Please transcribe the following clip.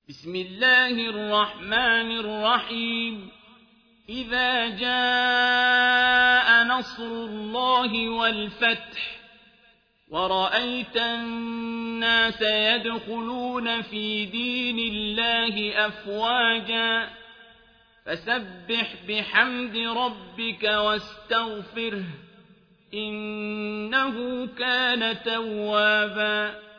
بسم الله الرحمن الرحيم إذا جاء نصر الله والفتح ورأيت الناس يدخلون في دين الله أفواجا فسبح بحمد ربك واستغفره إنه كان توابا